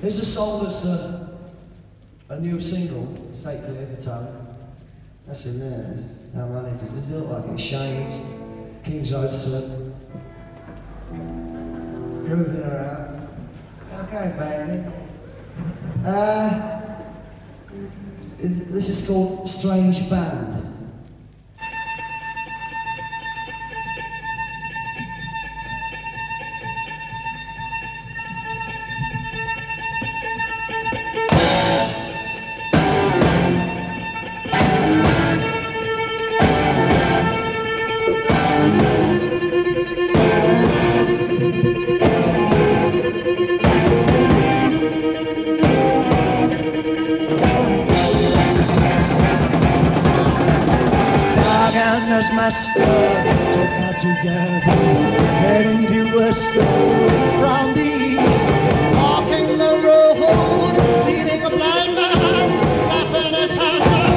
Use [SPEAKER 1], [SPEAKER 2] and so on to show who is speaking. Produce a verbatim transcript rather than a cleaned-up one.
[SPEAKER 1] This is a song that's uh, a new single. Take Clear, the talent. That's in there. That's how managers. Does it look like it? Shades, King's Road Sun. Grooving around. Okay, Barry. Uh, is, this is called Strange Band.
[SPEAKER 2] As master took her together, heading to a store from the east, walking the road, leading a blind man, stuffing his hand.